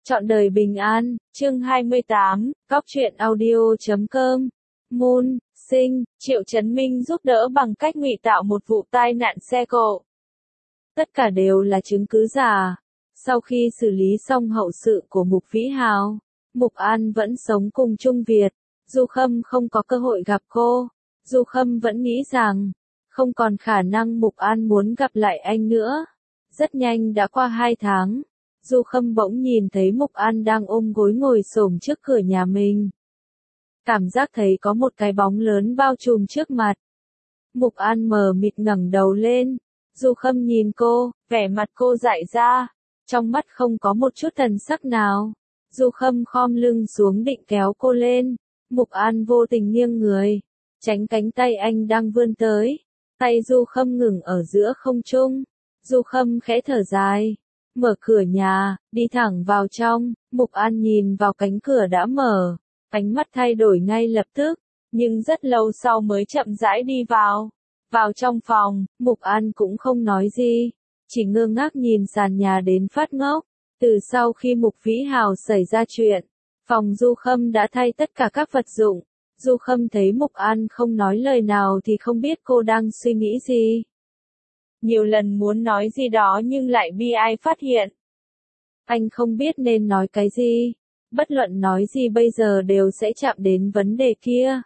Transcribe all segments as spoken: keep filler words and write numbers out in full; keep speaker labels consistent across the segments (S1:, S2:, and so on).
S1: Trọn đời bình an, chương hai mươi tám, góc truyện audio chấm com. Moon, sinh, Triệu Chấn Minh giúp đỡ bằng cách ngụy tạo một vụ tai nạn xe cộ. Tất cả đều là chứng cứ giả. Sau khi xử lý xong hậu sự của Mục Vĩ Hào, Mục An vẫn sống cùng Trung Việt. Du Khâm không có cơ hội gặp cô. Du Khâm vẫn nghĩ rằng, không còn khả năng Mục An muốn gặp lại anh nữa. Rất nhanh đã qua hai tháng. Du Khâm bỗng nhìn thấy Mục An đang ôm gối ngồi xổm trước cửa nhà mình. Cảm giác thấy có một cái bóng lớn bao trùm trước mặt. Mục An mờ mịt ngẩng đầu lên. Du Khâm nhìn cô, vẻ mặt cô dại ra. Trong mắt không có một chút thần sắc nào. Du Khâm khom lưng xuống định kéo cô lên. Mục An vô tình nghiêng người. Tránh cánh tay anh đang vươn tới. Tay Du Khâm ngừng ở giữa không trung. Du Khâm khẽ thở dài. Mở cửa nhà, đi thẳng vào trong, Mục An nhìn vào cánh cửa đã mở, ánh mắt thay đổi ngay lập tức, nhưng rất lâu sau mới chậm rãi đi vào. Vào trong phòng, Mục An cũng không nói gì, chỉ ngơ ngác nhìn sàn nhà đến phát ngốc. Từ sau khi Mục Vĩ Hào xảy ra chuyện, phòng Du Khâm đã thay tất cả các vật dụng. Du Khâm thấy Mục An không nói lời nào thì không biết cô đang suy nghĩ gì. Nhiều lần muốn nói gì đó nhưng lại bị ai phát hiện. Anh không biết nên nói cái gì. Bất luận nói gì bây giờ đều sẽ chạm đến vấn đề kia.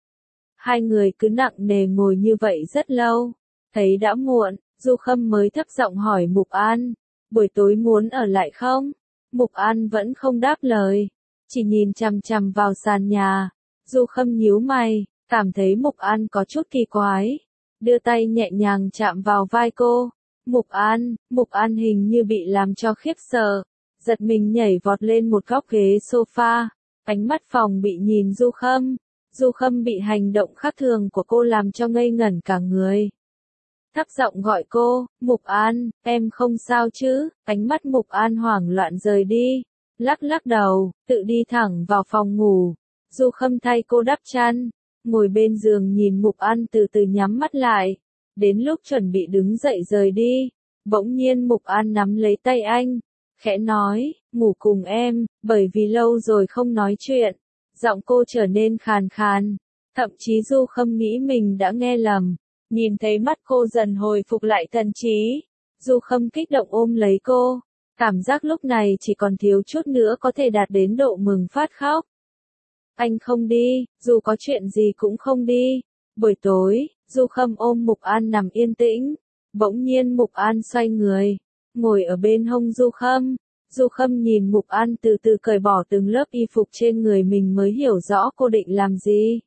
S1: Hai người cứ nặng nề ngồi như vậy rất lâu. Thấy đã muộn, Du Khâm mới thấp giọng hỏi Mục An. Buổi tối muốn ở lại không? Mục An vẫn không đáp lời. Chỉ nhìn chằm chằm vào sàn nhà. Du Khâm nhíu mày, cảm thấy Mục An có chút kỳ quái. Đưa tay nhẹ nhàng chạm vào vai cô. Mục An, Mục An hình như bị làm cho khiếp sợ. Giật mình nhảy vọt lên một góc ghế sofa. Ánh mắt phòng bị nhìn Du Khâm. Du Khâm bị hành động khác thường của cô làm cho ngây ngẩn cả người. Thấp giọng gọi cô, Mục An, em không sao chứ? Ánh mắt Mục An hoảng loạn rời đi. Lắc lắc đầu, tự đi thẳng vào phòng ngủ. Du Khâm thay cô đắp chăn. Ngồi bên giường nhìn Mục An từ từ nhắm mắt lại. Đến lúc chuẩn bị đứng dậy rời đi, bỗng nhiên Mục An nắm lấy tay anh, khẽ nói, ngủ cùng em, bởi vì lâu rồi không nói chuyện. Giọng cô trở nên khàn khàn, thậm chí Du Khâm nghĩ mình đã nghe lầm. Nhìn thấy mắt cô dần hồi phục lại thần trí, Du Khâm kích động ôm lấy cô. Cảm giác lúc này chỉ còn thiếu chút nữa có thể đạt đến độ mừng phát khóc. Anh không đi, dù có chuyện gì cũng không đi. Buổi tối, Du Khâm ôm Mục An nằm yên tĩnh. Bỗng nhiên Mục An xoay người, ngồi ở bên hông Du Khâm. Du Khâm nhìn Mục An từ từ cởi bỏ từng lớp y phục trên người mình mới hiểu rõ cô định làm gì.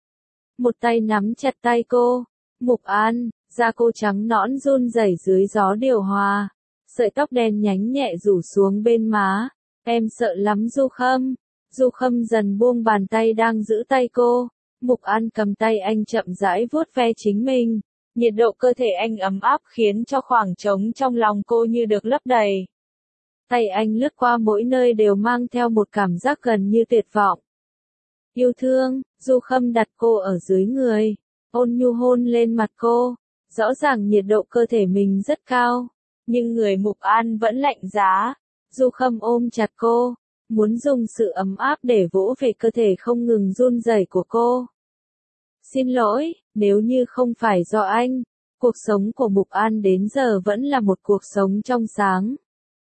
S1: Một tay nắm chặt tay cô. Mục An, da cô trắng nõn run rẩy dưới gió điều hòa. Sợi tóc đen nhánh nhẹ rủ xuống bên má. Em sợ lắm Du Khâm. Du Khâm dần buông bàn tay đang giữ tay cô. Mục An cầm tay anh chậm rãi vuốt ve chính mình. Nhiệt độ cơ thể anh ấm áp khiến cho khoảng trống trong lòng cô như được lấp đầy. Tay anh lướt qua mỗi nơi đều mang theo một cảm giác gần như tuyệt vọng. Yêu thương, Du Khâm đặt cô ở dưới người, ôn nhu hôn lên mặt cô. Rõ ràng nhiệt độ cơ thể mình rất cao, nhưng người Mục An vẫn lạnh giá. Du Khâm ôm chặt cô, muốn dùng sự ấm áp để vỗ về cơ thể không ngừng run rẩy của cô. Xin lỗi, nếu như không phải do anh, cuộc sống của Mục An đến giờ vẫn là một cuộc sống trong sáng.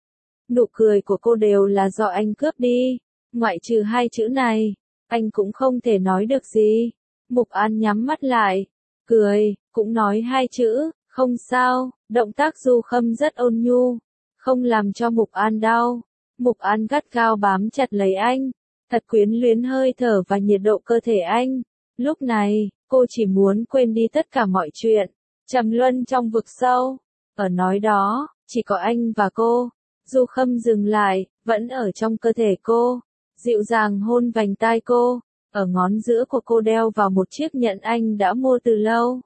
S1: Nụ cười của cô đều là do anh cướp đi, ngoại trừ hai chữ này, anh cũng không thể nói được gì. Mục An nhắm mắt lại, cười, cũng nói hai chữ, không sao. Động tác Du Khâm rất ôn nhu, không làm cho Mục An đau. Mục An gắt gao bám chặt lấy anh, thật quyến luyến hơi thở và nhiệt độ cơ thể anh. Lúc này, cô chỉ muốn quên đi tất cả mọi chuyện, trầm luân trong vực sâu. Ở nói đó, chỉ có anh và cô. Du Khâm dừng lại, vẫn ở trong cơ thể cô, dịu dàng hôn vành tai cô. Ở ngón giữa của cô đeo vào một chiếc nhẫn anh đã mua từ lâu.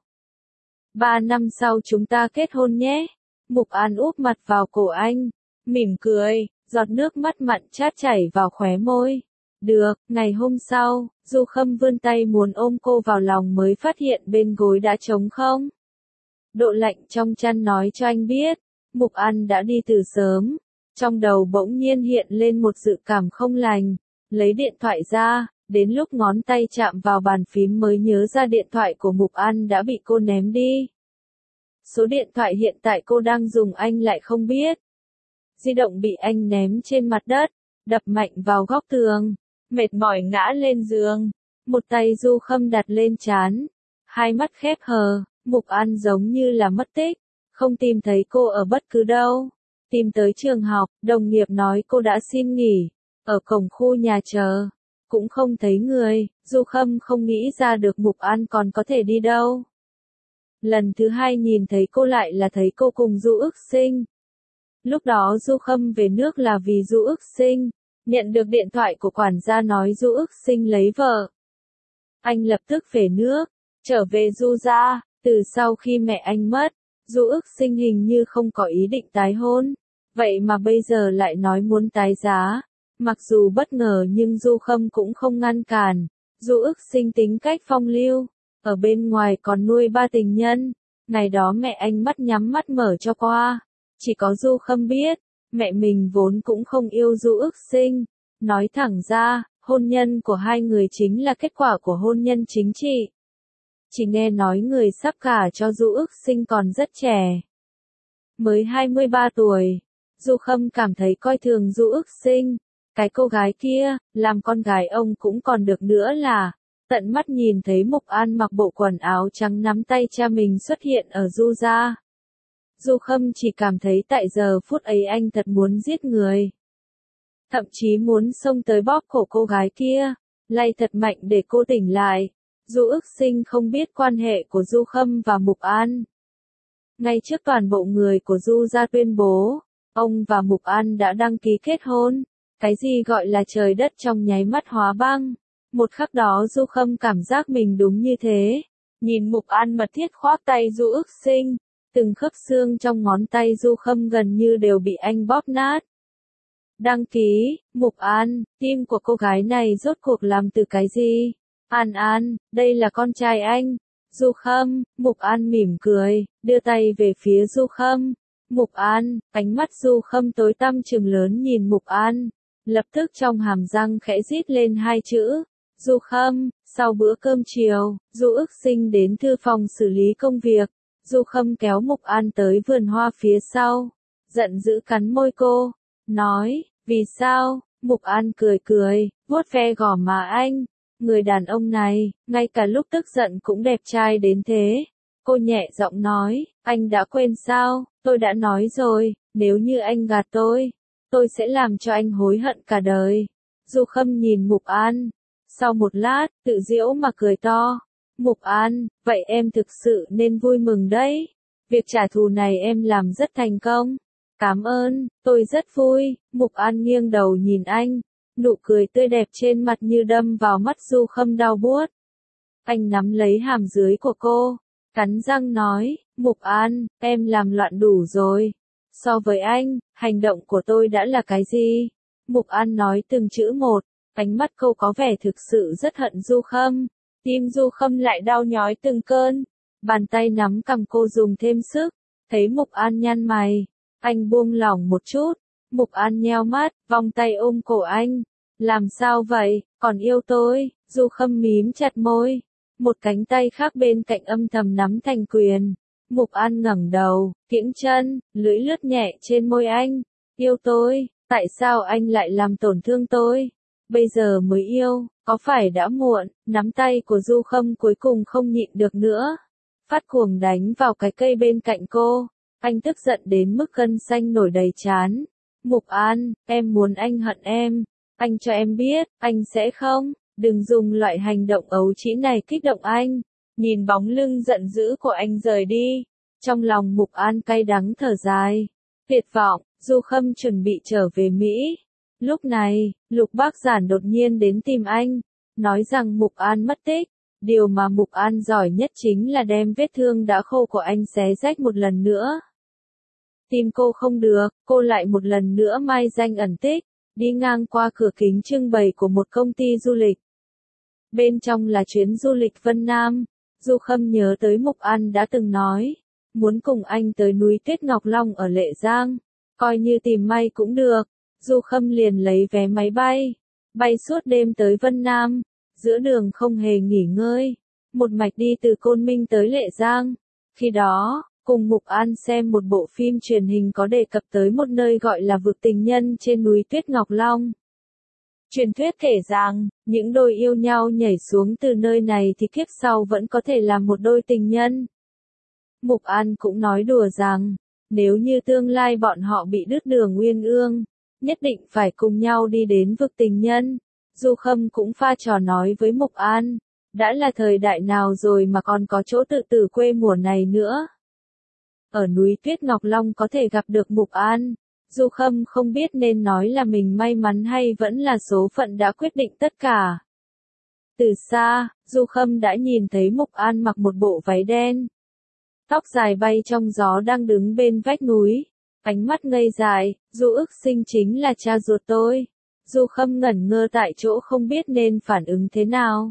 S1: Ba năm sau chúng ta kết hôn nhé. Mục An úp mặt vào cổ anh, mỉm cười, giọt nước mắt mặn chát chảy vào khóe môi. Được, ngày hôm sau, Du Khâm vươn tay muốn ôm cô vào lòng mới phát hiện bên gối đã trống không. Độ lạnh trong chăn nói cho anh biết, Mục An đã đi từ sớm. Trong đầu bỗng nhiên hiện lên một dự cảm không lành, lấy điện thoại ra, đến lúc ngón tay chạm vào bàn phím mới nhớ ra điện thoại của Mục An đã bị cô ném đi. Số điện thoại hiện tại cô đang dùng anh lại không biết. Di động bị anh ném trên mặt đất, đập mạnh vào góc tường, mệt mỏi ngã lên giường, một tay Du Khâm đặt lên trán, hai mắt khép hờ, Mục An giống như là mất tích, không tìm thấy cô ở bất cứ đâu. Tìm tới trường học, đồng nghiệp nói cô đã xin nghỉ, ở cổng khu nhà chờ, cũng không thấy người, Du Khâm không nghĩ ra được Mục An còn có thể đi đâu. Lần thứ hai nhìn thấy cô lại là thấy cô cùng Du Ước Sinh. Lúc đó Du Khâm về nước là vì Du Ước Sinh, nhận được điện thoại của quản gia nói Du Ước Sinh lấy vợ. Anh lập tức về nước, trở về Du gia, từ sau khi mẹ anh mất, Du Ước Sinh hình như không có ý định tái hôn, vậy mà bây giờ lại nói muốn tái giá. Mặc dù bất ngờ nhưng Du Khâm cũng không ngăn cản, Du Ước Sinh tính cách phong lưu, ở bên ngoài còn nuôi ba tình nhân, ngày đó mẹ anh mắt nhắm mắt mở cho qua. Chỉ có Du Khâm biết, mẹ mình vốn cũng không yêu Du Ước Sinh. Nói thẳng ra, hôn nhân của hai người chính là kết quả của hôn nhân chính trị. Chỉ nghe nói người sắp gả cho Du Ước Sinh còn rất trẻ. Mới hai mươi ba tuổi, Du Khâm cảm thấy coi thường Du Ước Sinh. Cái cô gái kia, làm con gái ông cũng còn được nữa là, tận mắt nhìn thấy Mục An mặc bộ quần áo trắng nắm tay cha mình xuất hiện ở Du gia. Du Khâm chỉ cảm thấy tại giờ phút ấy anh thật muốn giết người. Thậm chí muốn xông tới bóp cổ cô gái kia, lay thật mạnh để cô tỉnh lại. Du Ước Sinh không biết quan hệ của Du Khâm và Mục An. Ngay trước toàn bộ người của Du gia tuyên bố, ông và Mục An đã đăng ký kết hôn. Cái gì gọi là trời đất trong nháy mắt hóa băng. Một khắc đó Du Khâm cảm giác mình đúng như thế. Nhìn Mục An mật thiết khoác tay Du Ước Sinh, từng khớp xương trong ngón tay Du Khâm gần như đều bị anh bóp nát. Đăng ký, Mục An, tim của cô gái này rốt cuộc làm từ cái gì? An An, đây là con trai anh. Du Khâm, Mục An mỉm cười, đưa tay về phía Du Khâm. Mục An, ánh mắt Du Khâm tối tăm trừng lớn nhìn Mục An. Lập tức trong hàm răng khẽ rít lên hai chữ, Du Khâm. Sau bữa cơm chiều, Du Ước Sinh đến thư phòng xử lý công việc. Du Khâm kéo Mục An tới vườn hoa phía sau, giận dữ cắn môi cô, nói, vì sao? Mục An cười cười, vuốt ve gò má anh, người đàn ông này, ngay cả lúc tức giận cũng đẹp trai đến thế. Cô nhẹ giọng nói, anh đã quên sao, tôi đã nói rồi, nếu như anh gạt tôi, tôi sẽ làm cho anh hối hận cả đời. Du Khâm nhìn Mục An, sau một lát, tự giễu mà cười to. Mục An, vậy em thực sự nên vui mừng đấy. Việc trả thù này em làm rất thành công. Cảm ơn, tôi rất vui. Mục An nghiêng đầu nhìn anh, nụ cười tươi đẹp trên mặt như đâm vào mắt Du Khâm đau buốt. Anh nắm lấy hàm dưới của cô, cắn răng nói, Mục An, em làm loạn đủ rồi. So với anh, hành động của tôi đã là cái gì? Mục An nói từng chữ một, ánh mắt cô có vẻ thực sự rất hận Du Khâm. Tim Du Khâm lại đau nhói từng cơn, bàn tay nắm cằm cô dùng thêm sức, thấy Mục An nhăn mày, anh buông lỏng một chút, Mục An nheo mắt, vòng tay ôm cổ anh, làm sao vậy, còn yêu tôi? Du Khâm mím chặt môi, một cánh tay khác bên cạnh âm thầm nắm thành quyền. Mục An ngẩng đầu, kiễng chân, lưỡi lướt nhẹ trên môi anh, yêu tôi, tại sao anh lại làm tổn thương tôi? Bây giờ mới yêu, có phải đã muộn? Nắm tay của Du Khâm cuối cùng không nhịn được nữa, phát cuồng đánh vào cái cây bên cạnh cô. Anh tức giận đến mức gân xanh nổi đầy trán. Mục An, em muốn anh hận em, anh cho em biết, anh sẽ không, đừng dùng loại hành động ấu trĩ này kích động anh. Nhìn bóng lưng giận dữ của anh rời đi, trong lòng Mục An cay đắng thở dài. Tuyệt vọng, Du Khâm chuẩn bị trở về Mỹ. Lúc này, Lục Bác Giản đột nhiên đến tìm anh, nói rằng Mục An mất tích. Điều mà Mục An giỏi nhất chính là đem vết thương đã khô của anh xé rách một lần nữa. Tìm cô không được, cô lại một lần nữa mai danh ẩn tích, đi ngang qua cửa kính trưng bày của một công ty du lịch. Bên trong là chuyến du lịch Vân Nam. Du Khâm nhớ tới Mục An đã từng nói, muốn cùng anh tới núi Tuyết Ngọc Long ở Lệ Giang. Coi như tìm may cũng được. Du Khâm liền lấy vé máy bay, bay suốt đêm tới Vân Nam, giữa đường không hề nghỉ ngơi, một mạch đi từ Côn Minh tới Lệ Giang. Khi đó, cùng Mục An xem một bộ phim truyền hình có đề cập tới một nơi gọi là vực tình nhân trên núi Tuyết Ngọc Long. Truyền thuyết kể rằng, những đôi yêu nhau nhảy xuống từ nơi này thì kiếp sau vẫn có thể làm một đôi tình nhân. Mục An cũng nói đùa rằng, nếu như tương lai bọn họ bị đứt đường uyên ương, nhất định phải cùng nhau đi đến vực tình nhân. Du Khâm cũng pha trò nói với Mục An, đã là thời đại nào rồi mà còn có chỗ tự tử quê mùa này nữa. Ở núi Tuyết Ngọc Long có thể gặp được Mục An, Du Khâm không biết nên nói là mình may mắn hay vẫn là số phận đã quyết định tất cả. Từ xa, Du Khâm đã nhìn thấy Mục An mặc một bộ váy đen, tóc dài bay trong gió đang đứng bên vách núi, ánh mắt ngây dài, Du Ức Sinh chính là cha ruột tôi. Du Khâm ngẩn ngơ tại chỗ không biết nên phản ứng thế nào.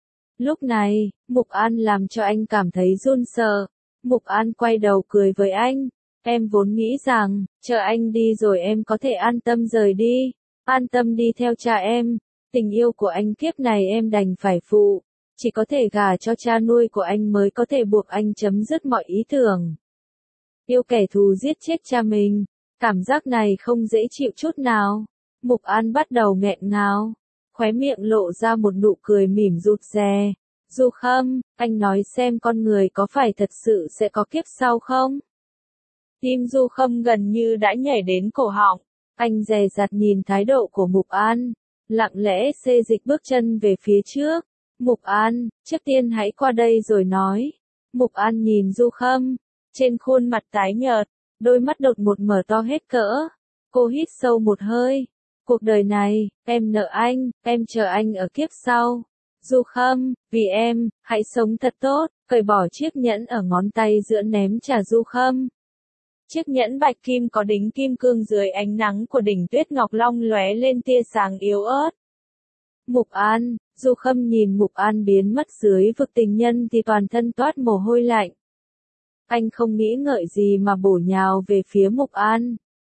S1: Lúc này, Mục An làm cho anh cảm thấy run sợ. Mục An quay đầu cười với anh, em vốn nghĩ rằng, chờ anh đi rồi em có thể an tâm rời đi, an tâm đi theo cha em, tình yêu của anh kiếp này em đành phải phụ, chỉ có thể gả cho cha nuôi của anh mới có thể buộc anh chấm dứt mọi ý tưởng. Yêu kẻ thù giết chết cha mình, cảm giác này không dễ chịu chút nào. Mục An bắt đầu nghẹn ngào, khóe miệng lộ ra một nụ cười mỉm rụt rè. Du Khâm, anh nói xem con người có phải thật sự sẽ có kiếp sau không? Tim Du Khâm gần như đã nhảy đến cổ họng, anh dè dặt nhìn thái độ của Mục An, lặng lẽ xê dịch bước chân về phía trước. Mục An, trước tiên hãy qua đây rồi nói. Mục An nhìn Du Khâm, trên khuôn mặt tái nhợt, đôi mắt đột ngột mở to hết cỡ. Cô hít sâu một hơi. Cuộc đời này, em nợ anh, em chờ anh ở kiếp sau. Du Khâm, vì em, hãy sống thật tốt, cởi bỏ chiếc nhẫn ở ngón tay giữa ném trả Du Khâm. Chiếc nhẫn bạch kim có đính kim cương dưới ánh nắng của đỉnh Tuyết Ngọc Long lóe lên tia sáng yếu ớt. Mục An, Du Khâm nhìn Mục An biến mất dưới vực tình nhân thì toàn thân toát mồ hôi lạnh. Anh không nghĩ ngợi gì mà bổ nhào về phía Mục An.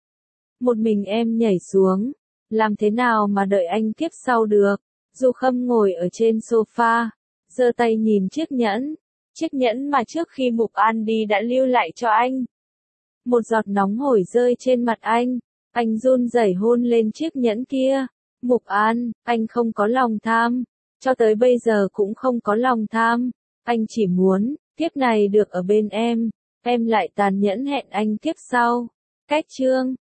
S1: Một mình em nhảy xuống, làm thế nào mà đợi anh kiếp sau được? Du Khâm ngồi ở trên sofa, giơ tay nhìn chiếc nhẫn, chiếc nhẫn mà trước khi Mục An đi đã lưu lại cho anh. Một giọt nóng hổi rơi trên mặt anh, anh run rẩy hôn lên chiếc nhẫn kia. Mục An, anh không có lòng tham, cho tới bây giờ cũng không có lòng tham, anh chỉ muốn, kiếp này được ở bên em, em lại tàn nhẫn hẹn anh kiếp sau. Cách chương